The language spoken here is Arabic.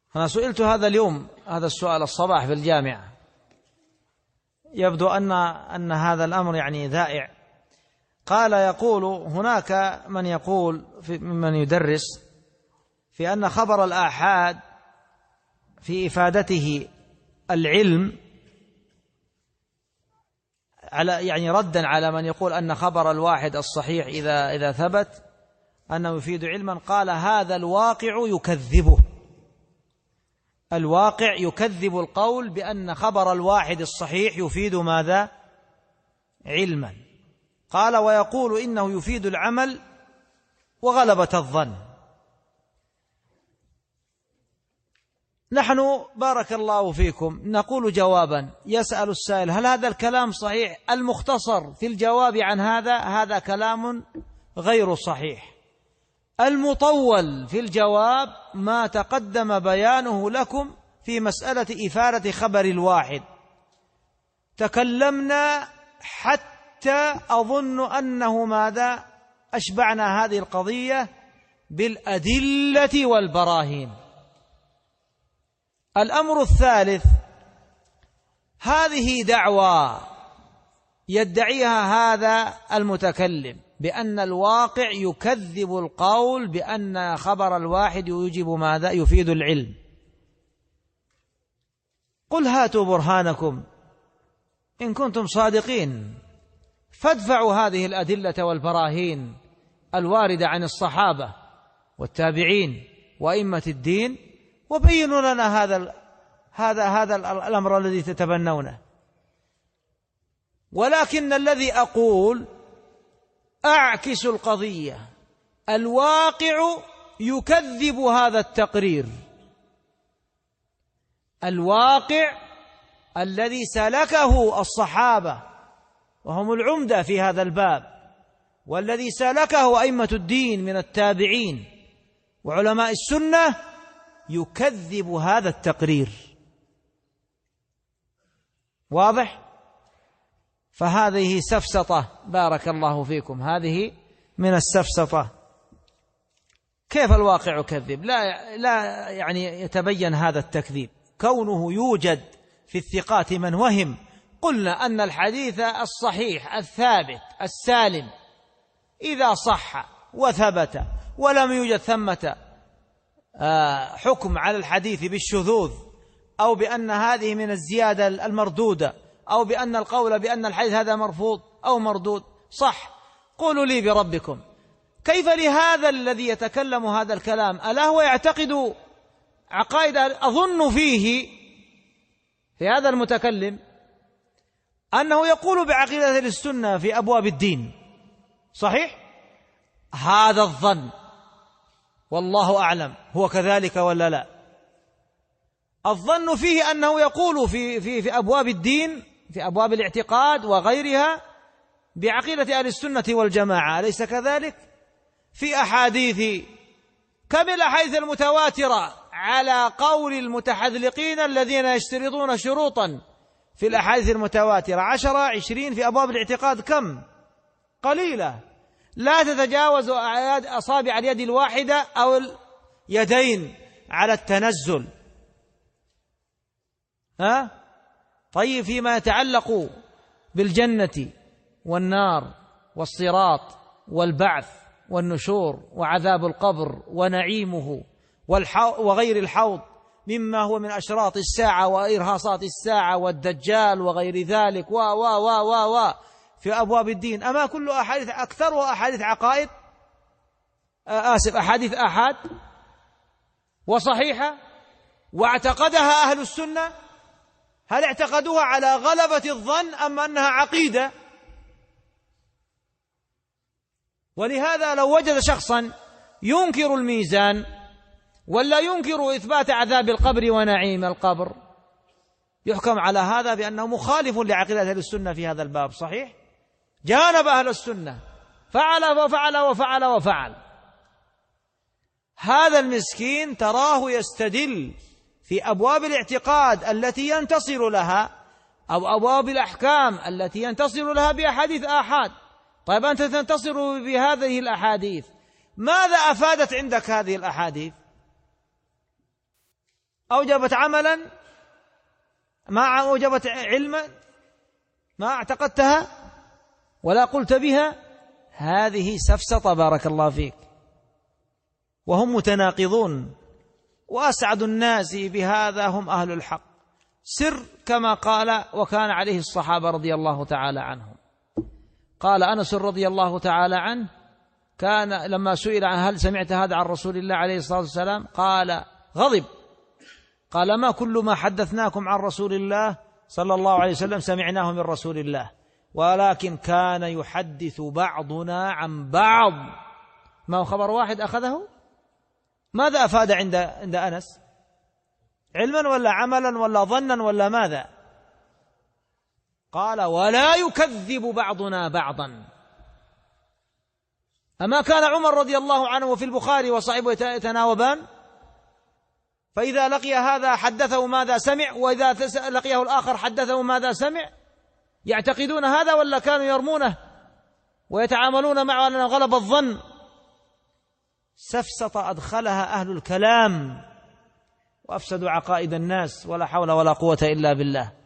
أنا سئلت هذا اليوم هذا السؤال الصباح في الجامعة، يبدو أن هذا الأمر يعني ذائع. قال يقول هناك من يقول ممن يدرس في أن خبر الآحاد في إفادته العلم، على يعني ردا على من يقول أن خبر الواحد الصحيح إذا ثبت أنه يفيد علما، قال هذا الواقع يكذبه، الواقع يكذب القول بأن خبر الواحد الصحيح يفيد ماذا؟ علما. قال ويقول إنه يفيد العمل وغلبة الظن. نحن بارك الله فيكم نقول جوابا، يسأل السائل هل هذا الكلام صحيح؟ المختصر في الجواب عن هذا كلام غير صحيح. المطول في الجواب ما تقدم بيانه لكم في مسألة إفادة خبر الواحد. تكلمنا حتى أظن أنه ماذا؟ أشبعنا هذه القضية بالأدلة والبراهين. الأمر الثالث، هذه دعوى يدعيها هذا المتكلم بأن الواقع يكذب القول بأن خبر الواحد يوجب ماذا؟ يفيد العلم. قل هاتوا برهانكم إن كنتم صادقين، فادفعوا هذه الأدلة والبراهين الواردة عن الصحابة والتابعين وأئمة الدين، وبينوا لنا هذا الأمر الذي تتبنونه. ولكن الذي أقول أعكس القضية، الواقع يكذب هذا التقرير، الواقع الذي سلكه الصحابة وهم العمدة في هذا الباب، والذي سلكه أئمة الدين من التابعين وعلماء السنة، يكذب هذا التقرير. واضح؟ فهذه سفسطة بارك الله فيكم، هذه من السفسطة. كيف الواقع يكذب؟ لا يعني يتبين هذا التكذيب كونه يوجد في الثقات من وهم. قلنا أن الحديث الصحيح الثابت السالم إذا صح وثبت ولم يوجد ثمة حكم على الحديث بالشذوذ أو بأن هذه من الزيادة المردودة أو بأن القول بأن الحديث هذا مرفوض أو مردود، صح. قولوا لي بربكم، كيف لهذا الذي يتكلم هذا الكلام ألا هو يعتقد عقائد أظن فيه في هذا المتكلم أنه يقول بعقيدة أهل السنة في أبواب الدين، صحيح؟ هذا الظن والله أعلم هو كذلك ولا لا. الظن فيه أنه يقول في أبواب الدين في أبواب الاعتقاد وغيرها بعقيدة أهل السنة والجماعة، أليس كذلك؟ في أحاديث كم الأحاديث المتواترة على قول المتحذلقين الذين يشترطون شروطا في الأحاديث المتواترة 10 20 في أبواب الاعتقاد، كم؟ قليلة لا تتجاوز أصابع اليد الواحدة أو اليدين على التنزل. طيب فيما يتعلق بالجنة والنار والصراط والبعث والنشور وعذاب القبر ونعيمه وغير الحوض مما هو من أشراط الساعة وإرهاصات الساعة والدجال وغير ذلك و في أبواب الدين، أما كل أحاديث أكثرها أحاديث عقائد أحاديث آحاد وصحيحة واعتقدها أهل السنة؟ هل اعتقدوها على غلبة الظن أم أنها عقيدة؟ ولهذا لو وجد شخصا ينكر الميزان ولا ينكر إثبات عذاب القبر ونعيم القبر، يحكم على هذا بأنه مخالف لعقيدة أهل السنة في هذا الباب، صحيح؟ جانب أهل السنة، فعل وفعل وفعل وفعل. هذا المسكين تراه يستدل في أبواب الاعتقاد التي ينتصر لها أو أبواب الأحكام التي ينتصر لها بأحاديث آحاد. طيب أنت تنتصر بهذه الأحاديث، ماذا أفادت عندك هذه الأحاديث؟ أوجبت عملا ما أوجبت علما ما اعتقدتها ولا قلت بها، هذه سفسطة بارك الله فيك، وهم متناقضون. وأسعد الناس بهذا هم أهل الحق، سر كما قال وكان عليه الصحابة رضي الله تعالى عنهم. قال أنس رضي الله تعالى عنه كان لما سئل عن هل سمعت هذا عن رسول الله عليه الصلاة والسلام قال غضب، قال ما كل ما حدثناكم عن رسول الله صلى الله عليه وسلم سمعناه من رسول الله، ولكن كان يحدث بعضنا عن بعض. ما هو خبر واحد أخذه؟ ماذا أفاد عند أنس؟ علما ولا عملا ولا ظنا ولا ماذا؟ قال ولا يكذب بعضنا بعضا. أما كان عمر رضي الله عنه وفي البخاري وصحبه يتناوبان، فإذا لقي هذا حدثه ماذا سمع، وإذا لقيه الآخر حدثه ماذا سمع، يعتقدون هذا ولا كانوا يرمونه ويتعاملون معه أنه غلب الظن؟ سفسطة أدخلها أهل الكلام وأفسدوا عقائد الناس، ولا حول ولا قوة إلا بالله.